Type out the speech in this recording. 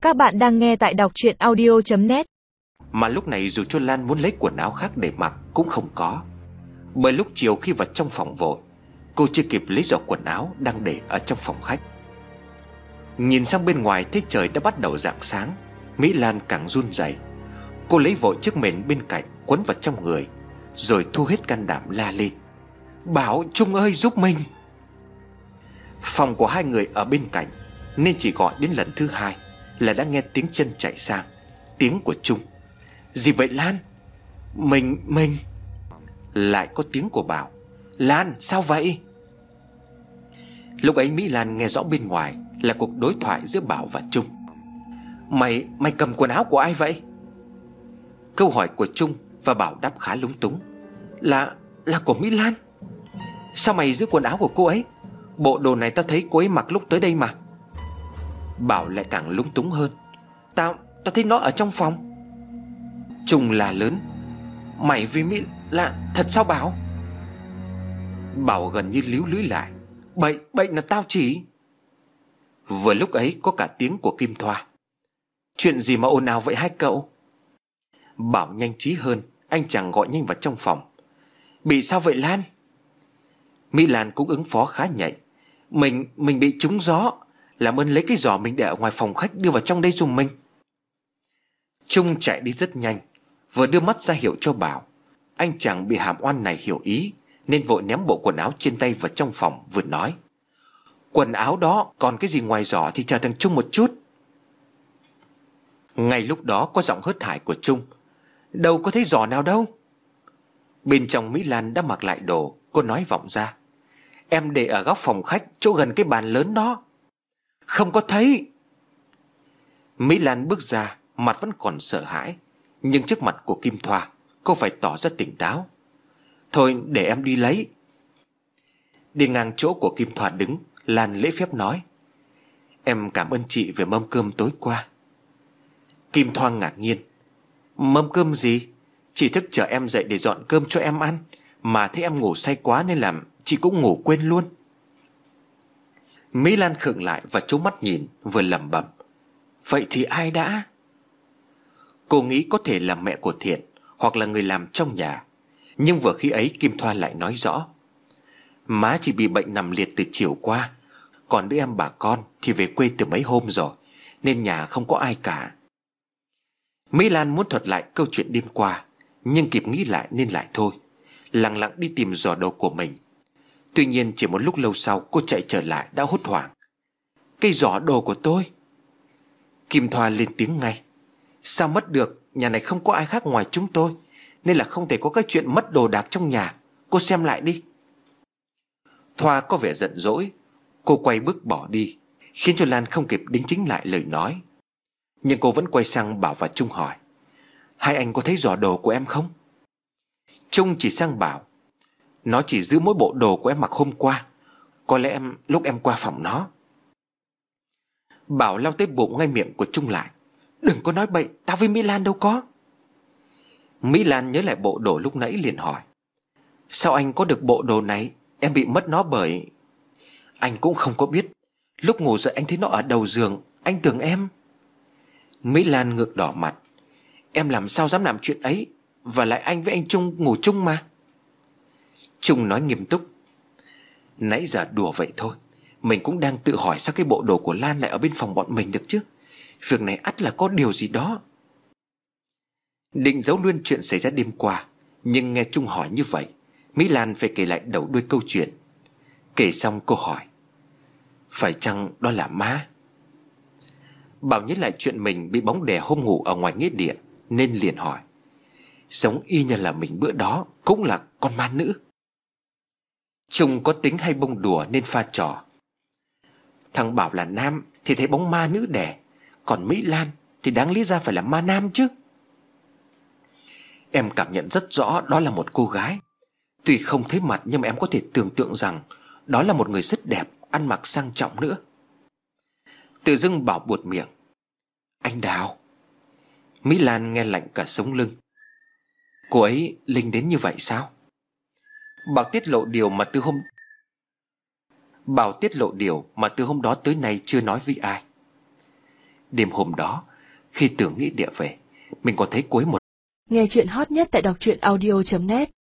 Các bạn đang nghe tại đọc truyện audio.net. Mà lúc này dù cho Lan muốn lấy quần áo khác để mặc cũng không có. Bởi lúc chiều khi vào trong phòng vội, cô chưa kịp lấy giỏ quần áo đang để ở trong phòng khách. Nhìn sang bên ngoài thấy trời đã bắt đầu rạng sáng, Mỹ Lan càng run rẩy. Cô lấy vội chiếc mền bên cạnh quấn vào trong người, rồi thu hết can đảm la lên: "Bảo, Trung ơi, giúp mình!" Phòng của hai người ở bên cạnh, nên chỉ gọi đến lần thứ hai là đã nghe tiếng chân chạy sang. Tiếng của Trung: "Gì vậy Lan?" Mình Lại có tiếng của Bảo: "Lan, sao vậy?" Lúc ấy Mỹ Lan nghe rõ bên ngoài là cuộc đối thoại giữa Bảo và Trung. Mày cầm quần áo của ai vậy?" Câu hỏi của Trung và Bảo đáp khá lúng túng: Là của Mỹ Lan." "Sao mày giữ quần áo của cô ấy? Bộ đồ này tao thấy cô ấy mặc lúc tới đây mà." Bảo lại càng lúng túng hơn: Tao thấy nó ở trong phòng." Trung là lớn: "Mày với Mỹ Lan thật sao Bảo?" Bảo gần như líu lưỡi lại: Bậy là tao chỉ." Vừa lúc ấy có cả tiếng của Kim Thoa: "Chuyện gì mà ồn ào vậy hai cậu?" Bảo nhanh trí hơn, anh chàng gọi nhanh vào trong phòng: "Bị sao vậy Lan?" Mỹ Lan cũng ứng phó khá nhạy: Mình bị trúng gió. Làm ơn lấy cái giỏ mình để ở ngoài phòng khách đưa vào trong đây giùm mình." Trung chạy đi rất nhanh, vừa đưa mắt ra hiệu cho Bảo. Anh chàng bị hàm oan này hiểu ý, nên vội ném bộ quần áo trên tay vào trong phòng, vừa nói: "Quần áo đó, còn cái gì ngoài giỏ thì chờ thằng Trung một chút." Ngay lúc đó có giọng hớt hải của Trung: "Đâu có thấy giỏ nào đâu." Bên trong Mỹ Lan đã mặc lại đồ, cô nói vọng ra: "Em để ở góc phòng khách, chỗ gần cái bàn lớn đó." "Không có thấy." Mỹ Lan bước ra, mặt vẫn còn sợ hãi, nhưng trước mặt của Kim Thoa, cô phải tỏ ra tỉnh táo: "Thôi để em đi lấy." Đi ngang chỗ của Kim Thoa đứng, Lan lễ phép nói: "Em cảm ơn chị về mâm cơm tối qua." Kim Thoa ngạc nhiên: "Mâm cơm gì? Chị thức chờ em dậy để dọn cơm cho em ăn, mà thấy em ngủ say quá nên làm chị cũng ngủ quên luôn." Mỹ Lan khựng lại và trố mắt nhìn, vừa lẩm bẩm: "Vậy thì ai đã?" Cô nghĩ có thể là mẹ của Thiện, hoặc là người làm trong nhà. Nhưng vừa khi ấy Kim Thoa lại nói rõ: "Má chỉ bị bệnh nằm liệt từ chiều qua, còn đứa em bà con thì về quê từ mấy hôm rồi, nên nhà không có ai cả." Mỹ Lan muốn thuật lại câu chuyện đêm qua, nhưng kịp nghĩ lại nên lại thôi, lặng lặng đi tìm giỏ đồ của mình. Tuy nhiên chỉ một lúc lâu sau, cô chạy trở lại đã hốt hoảng: "Cái giỏ đồ của tôi!" Kim Thoa lên tiếng ngay: "Sao mất được? Nhà này không có ai khác ngoài chúng tôi, nên là không thể có cái chuyện mất đồ đạc trong nhà. Cô xem lại đi." Thoa có vẻ giận dỗi. Cô quay bước bỏ đi, khiến cho Lan không kịp đính chính lại lời nói. Nhưng cô vẫn quay sang Bảo và Trung hỏi: "Hai anh có thấy giỏ đồ của em không?" Trung chỉ sang Bảo: "Nó chỉ giữ mỗi bộ đồ của em mặc hôm qua. Có lẽ lúc em qua phòng nó." Bảo lau tới bụng ngay miệng của Trung lại: "Đừng có nói bậy, tao với Mỹ Lan đâu có." Mỹ Lan nhớ lại bộ đồ lúc nãy liền hỏi: "Sao anh có được bộ đồ này? Em bị mất nó bởi..." "Anh cũng không có biết. Lúc ngủ dậy anh thấy nó ở đầu giường, anh tưởng em..." Mỹ Lan ngượng đỏ mặt: "Em làm sao dám làm chuyện ấy? Và lại anh với anh Trung ngủ chung mà." Trung nói nghiêm túc: "Nãy giờ đùa vậy thôi. Mình cũng đang tự hỏi sao cái bộ đồ của Lan lại ở bên phòng bọn mình được chứ. Việc này ắt là có điều gì đó." Định giấu luôn chuyện xảy ra đêm qua, nhưng nghe Trung hỏi như vậy, Mỹ Lan phải kể lại đầu đuôi câu chuyện. Kể xong cô hỏi: "Phải chăng đó là má?" Bảo nhớ lại chuyện mình bị bóng đè hôm ngủ ở ngoài nghĩa địa, nên liền hỏi: "Giống y như là mình bữa đó cũng là con ma nữ?" Trung có tính hay bông đùa nên pha trò: "Thằng Bảo là nam thì thấy bóng ma nữ đè, còn Mỹ Lan thì đáng lý ra phải là ma nam chứ." "Em cảm nhận rất rõ đó là một cô gái. Tuy không thấy mặt nhưng mà em có thể tưởng tượng rằng đó là một người rất đẹp, ăn mặc sang trọng nữa." Tự dưng Bảo buột miệng: "Anh Đào." Mỹ Lan nghe lạnh cả sống lưng: "Cô ấy linh đến như vậy sao?" Bảo tiết lộ điều mà từ hôm đó tới nay chưa nói với ai. Đêm hôm đó, khi Tường nghĩ địa về, mình còn thấy cuối một. Nghe chuyện hot nhất tại đọc truyện audio.net.